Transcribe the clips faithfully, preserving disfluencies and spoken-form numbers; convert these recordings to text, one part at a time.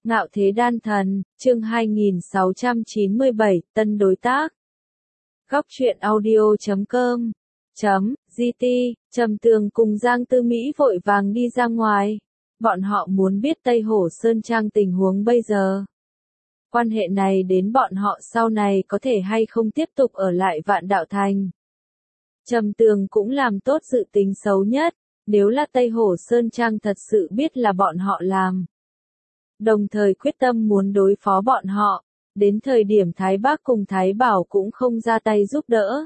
Ngạo Thế Đan Thần, chương hai nghìn sáu trăm chín mươi bảy, tân đối tác. Góc truyện audio chấm com chấm gt, Trầm Tường cùng Giang Tư Mỹ vội vàng đi ra ngoài. Bọn họ muốn biết Tây Hổ Sơn Trang tình huống bây giờ. Quan hệ này đến bọn họ sau này có thể hay không tiếp tục ở lại Vạn Đạo Thành. Trầm Tường cũng làm tốt dự tính xấu nhất, nếu là Tây Hổ Sơn Trang thật sự biết là bọn họ làm. Đồng thời quyết tâm muốn đối phó bọn họ, đến thời điểm Thái Bác cùng Thái Bảo cũng không ra tay giúp đỡ.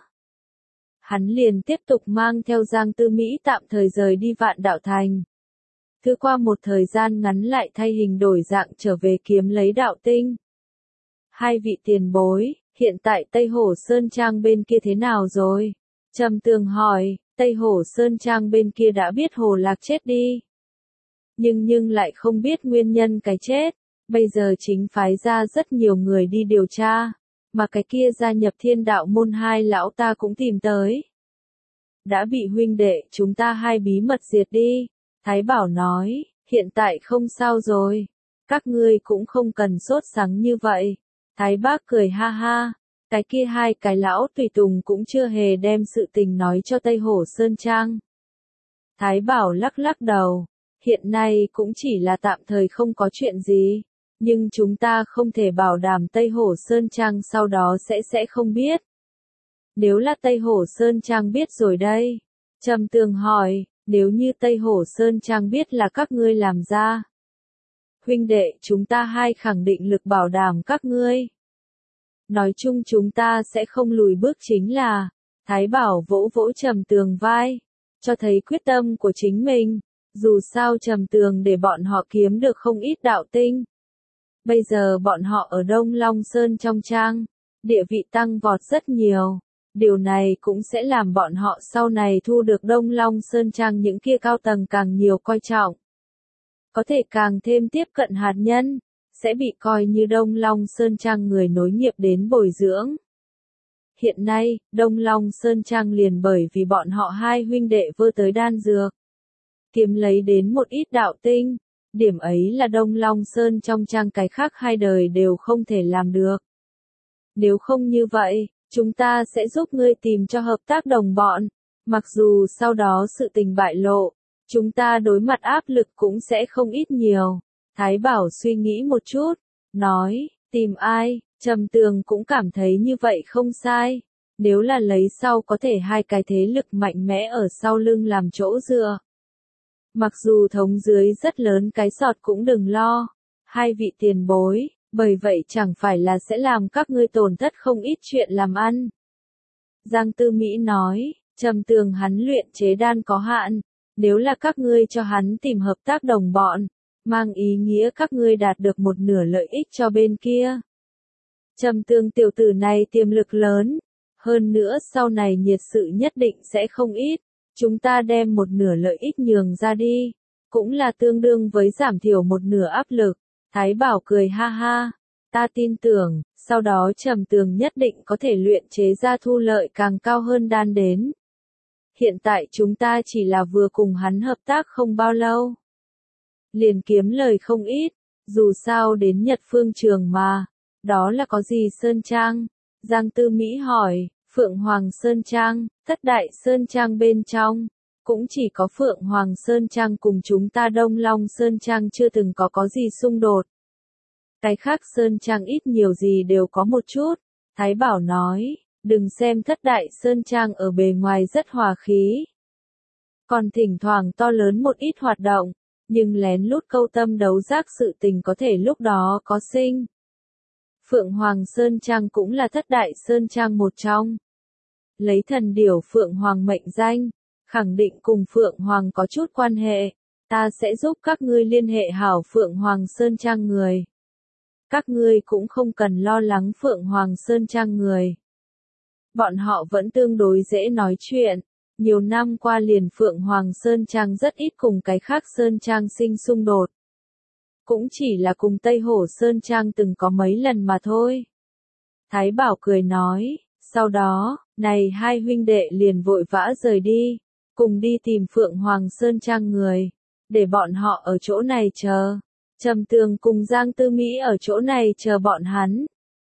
Hắn liền tiếp tục mang theo Giang Tư Mỹ tạm thời rời đi Vạn Đạo Thành. Cứ qua một thời gian ngắn lại thay hình đổi dạng trở về kiếm lấy đạo tinh. Hai vị tiền bối, hiện tại Tây Hổ Sơn Trang bên kia thế nào rồi? Trầm Tường hỏi, Tây Hổ Sơn Trang bên kia đã biết Hồ Lạc chết đi. Nhưng nhưng lại không biết nguyên nhân cái chết, bây giờ chính phái ra rất nhiều người đi điều tra, mà cái kia gia nhập Thiên Đạo môn hai lão ta cũng tìm tới. Đã bị huynh đệ chúng ta hai bí mật diệt đi, Thái Bảo nói, hiện tại không sao rồi, các ngươi cũng không cần sốt sắng như vậy. Thái Bác cười ha ha, cái kia hai cái lão tùy tùng cũng chưa hề đem sự tình nói cho Tây Hổ Sơn Trang. Thái Bảo lắc lắc đầu. Hiện nay cũng chỉ là tạm thời không có chuyện gì, nhưng chúng ta không thể bảo đảm Tây Hổ Sơn Trang sau đó sẽ sẽ không biết. Nếu là Tây Hổ Sơn Trang biết rồi đây, Trầm Tường hỏi, nếu như Tây Hổ Sơn Trang biết là các ngươi làm ra. Huynh đệ chúng ta hai khẳng định lực bảo đảm các ngươi. Nói chung chúng ta sẽ không lùi bước chính là, Thái Bảo vỗ vỗ Trầm Tường vai, cho thấy quyết tâm của chính mình. Dù sao Trầm Tường để bọn họ kiếm được không ít đạo tinh. Bây giờ bọn họ ở Đông Long Sơn trong trang, địa vị tăng vọt rất nhiều. Điều này cũng sẽ làm bọn họ sau này thu được Đông Long Sơn trang những kia cao tầng càng nhiều coi trọng. Có thể càng thêm tiếp cận hạt nhân, sẽ bị coi như Đông Long Sơn trang người nối nghiệp đến bồi dưỡng. Hiện nay, Đông Long Sơn trang liền bởi vì bọn họ hai huynh đệ vơ tới đan dược. Kiếm lấy đến một ít đạo tinh, điểm ấy là Đông Long Sơn trong trang cái khác hai đời đều không thể làm được. Nếu không như vậy, chúng ta sẽ giúp ngươi tìm cho hợp tác đồng bọn, mặc dù sau đó sự tình bại lộ, chúng ta đối mặt áp lực cũng sẽ không ít nhiều. Thái Bảo suy nghĩ một chút, nói, tìm ai, Trầm Tường cũng cảm thấy như vậy không sai, nếu là lấy sau có thể hai cái thế lực mạnh mẽ ở sau lưng làm chỗ dựa. Mặc dù thống dưới rất lớn cái sọt cũng đừng lo, hai vị tiền bối, bởi vậy chẳng phải là sẽ làm các ngươi tổn thất không ít chuyện làm ăn. Giang Tư Mỹ nói, Trầm Tường hắn luyện chế đan có hạn, nếu là các ngươi cho hắn tìm hợp tác đồng bọn, mang ý nghĩa các ngươi đạt được một nửa lợi ích cho bên kia. Trầm Tường tiểu tử này tiềm lực lớn, hơn nữa sau này nhiệt sự nhất định sẽ không ít. Chúng ta đem một nửa lợi ích nhường ra đi, cũng là tương đương với giảm thiểu một nửa áp lực. Thái Bảo cười ha ha, ta tin tưởng, sau đó Trầm Tường nhất định có thể luyện chế ra thu lợi càng cao hơn đan đến. Hiện tại chúng ta chỉ là vừa cùng hắn hợp tác không bao lâu. Liền kiếm lời không ít, dù sao đến Nhật Phương Trường mà, đó là có gì Sơn Trang? Giang Tư Mỹ hỏi. Phượng Hoàng Sơn Trang, Thất Đại Sơn Trang bên trong, cũng chỉ có Phượng Hoàng Sơn Trang cùng chúng ta Đông Long Sơn Trang chưa từng có có gì xung đột. Cái khác Sơn Trang ít nhiều gì đều có một chút, Thái Bảo nói, đừng xem Thất Đại Sơn Trang ở bề ngoài rất hòa khí. Còn thỉnh thoảng to lớn một ít hoạt động, nhưng lén lút câu tâm đấu giác sự tình có thể lúc đó có sinh. Phượng Hoàng Sơn Trang cũng là Thất Đại Sơn Trang một trong. Lấy thần điểu Phượng Hoàng mệnh danh, khẳng định cùng Phượng Hoàng có chút quan hệ, ta sẽ giúp các ngươi liên hệ hảo Phượng Hoàng Sơn Trang người. Các ngươi cũng không cần lo lắng Phượng Hoàng Sơn Trang người. Bọn họ vẫn tương đối dễ nói chuyện, nhiều năm qua liền Phượng Hoàng Sơn Trang rất ít cùng cái khác Sơn Trang sinh xung đột. Cũng chỉ là cùng Tây Hổ Sơn Trang từng có mấy lần mà thôi. Thái Bảo cười nói, sau đó, này hai huynh đệ liền vội vã rời đi, cùng đi tìm Phượng Hoàng Sơn Trang người, để bọn họ ở chỗ này chờ. Trầm Tường cùng Giang Tư Mỹ ở chỗ này chờ bọn hắn.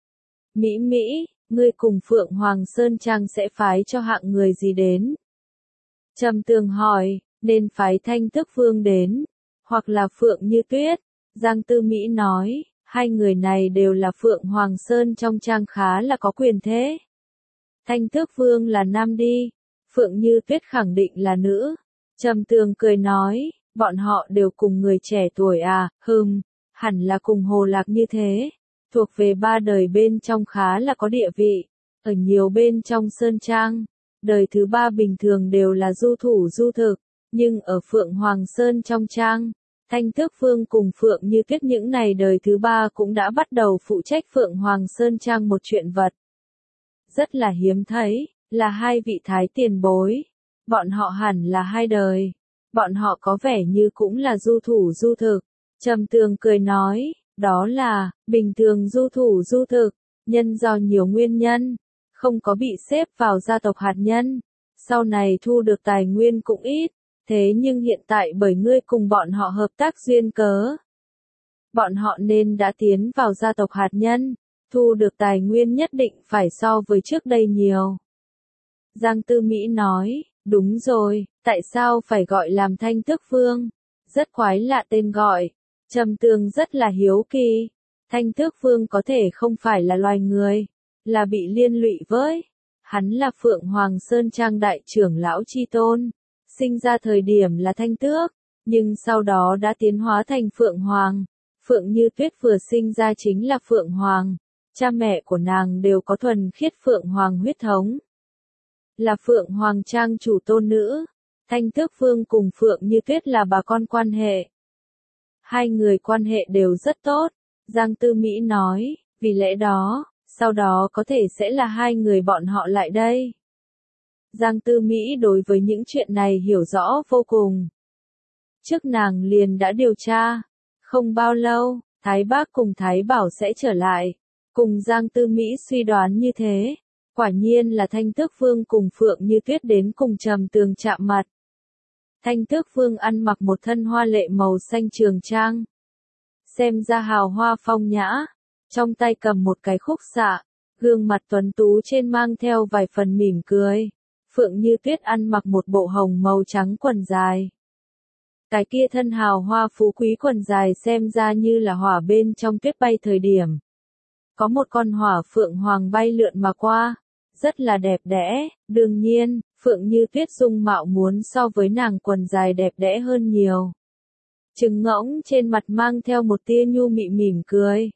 Mỹ Mỹ, ngươi cùng Phượng Hoàng Sơn Trang sẽ phái cho hạng người gì đến? Trầm Tường hỏi, nên phái Thanh Tước Vương đến, hoặc là Phượng Như Tuyết. Giang Tư Mỹ nói, hai người này đều là Phượng Hoàng Sơn trong trang khá là có quyền thế. Thanh Tước Vương là nam đi, Phượng Như Tuyết khẳng định là nữ. Trầm Tường cười nói, bọn họ đều cùng người trẻ tuổi à, hừm, hẳn là cùng Hồ Lạc như thế. Thuộc về ba đời bên trong khá là có địa vị, ở nhiều bên trong Sơn Trang. Đời thứ ba bình thường đều là du thủ du thực, nhưng ở Phượng Hoàng Sơn trong trang, Thanh Tước Vương cùng Phượng Như Tuyết những này đời thứ ba cũng đã bắt đầu phụ trách Phượng Hoàng Sơn trang một chuyện vật. Rất là hiếm thấy, là hai vị thái tiền bối. Bọn họ hẳn là hai đời. Bọn họ có vẻ như cũng là du thủ du thực. Trầm Tường cười nói, đó là, bình thường du thủ du thực, nhân do nhiều nguyên nhân, không có bị xếp vào gia tộc hạt nhân. Sau này thu được tài nguyên cũng ít. Thế nhưng hiện tại bởi ngươi cùng bọn họ hợp tác duyên cớ, bọn họ nên đã tiến vào gia tộc hạt nhân, thu được tài nguyên nhất định phải so với trước đây nhiều. Giang Tư Mỹ nói, đúng rồi, tại sao phải gọi làm Thanh Tước Vương? Rất quái lạ tên gọi. Trầm Tường rất là hiếu kỳ. Thanh Tước Vương có thể không phải là loài người, là bị liên lụy với. Hắn là Phượng Hoàng Sơn Trang đại trưởng lão chi tôn. Sinh ra thời điểm là Thanh Tước, nhưng sau đó đã tiến hóa thành Phượng Hoàng. Phượng Như Tuyết vừa sinh ra chính là Phượng Hoàng. Cha mẹ của nàng đều có thuần khiết Phượng Hoàng huyết thống. Là Phượng Hoàng Trang chủ tôn nữ. Thanh Tước Vương cùng Phượng Như Tuyết là bà con quan hệ. Hai người quan hệ đều rất tốt. Giang Tư Mỹ nói, vì lẽ đó, sau đó có thể sẽ là hai người bọn họ lại đây. Giang Tư Mỹ đối với những chuyện này hiểu rõ vô cùng. Trước nàng liền đã điều tra. Không bao lâu, Thái Bác cùng Thái Bảo sẽ trở lại. Cùng Giang Tư Mỹ suy đoán như thế. Quả nhiên là Thanh Tước Vương cùng Phượng Như Tuyết đến cùng Trầm Tường chạm mặt. Thanh Tước Vương ăn mặc một thân hoa lệ màu xanh trường trang. Xem ra hào hoa phong nhã. Trong tay cầm một cái khúc xạ. Gương mặt tuấn tú trên mang theo vài phần mỉm cười. Phượng Như Tuyết ăn mặc một bộ hồng màu trắng quần dài. Cái kia thân hào hoa phú quý quần dài xem ra như là hỏa bên trong tuyết bay thời điểm. Có một con hỏa phượng hoàng bay lượn mà qua. Rất là đẹp đẽ, đương nhiên, Phượng Như Tuyết dung mạo muốn so với nàng quần dài đẹp đẽ hơn nhiều. Trừng ngỗng trên mặt mang theo một tia nhu mị mỉm cười.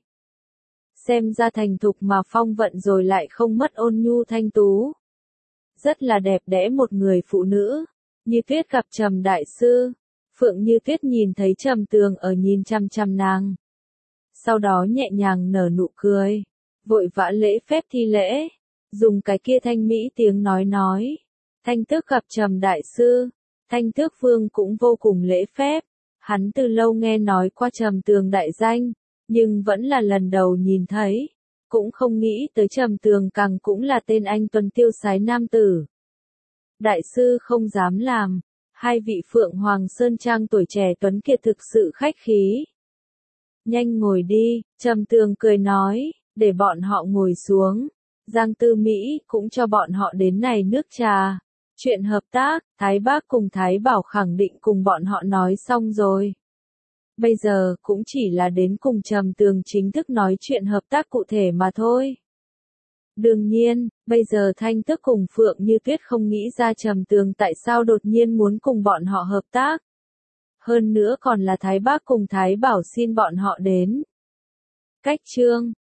Xem ra thành thục mà phong vận rồi lại không mất ôn nhu thanh tú. Rất là đẹp đẽ một người phụ nữ. Như Tuyết gặp Trầm đại sư. Phượng Như Tuyết nhìn thấy Trầm Tường ở nhìn chăm chăm nàng. Sau đó nhẹ nhàng nở nụ cười. Vội vã lễ phép thi lễ. Dùng cái kia thanh mỹ tiếng nói nói. Thanh Tước gặp Trầm đại sư. Thanh Tước Vương cũng vô cùng lễ phép. Hắn từ lâu nghe nói qua Trầm Tường đại danh. Nhưng vẫn là lần đầu nhìn thấy. Cũng không nghĩ tới Trầm Tường càng cũng là tên anh tuấn tiêu sái nam tử. Đại sư không dám làm. Hai vị Phượng Hoàng Sơn Trang tuổi trẻ tuấn kiệt thực sự khách khí. Nhanh ngồi đi, Trầm Tường cười nói, để bọn họ ngồi xuống. Giang Tư Mỹ cũng cho bọn họ đến này nước trà. Chuyện hợp tác, Thái Bác cùng Thái Bảo khẳng định cùng bọn họ nói xong rồi. Bây giờ cũng chỉ là đến cùng Trầm Tường chính thức nói chuyện hợp tác cụ thể mà thôi. Đương nhiên, bây giờ Thanh Tước cùng Phượng Như Tuyết không nghĩ ra Trầm Tường tại sao đột nhiên muốn cùng bọn họ hợp tác. Hơn nữa còn là Thái Bác cùng Thái Bảo xin bọn họ đến. Cách chương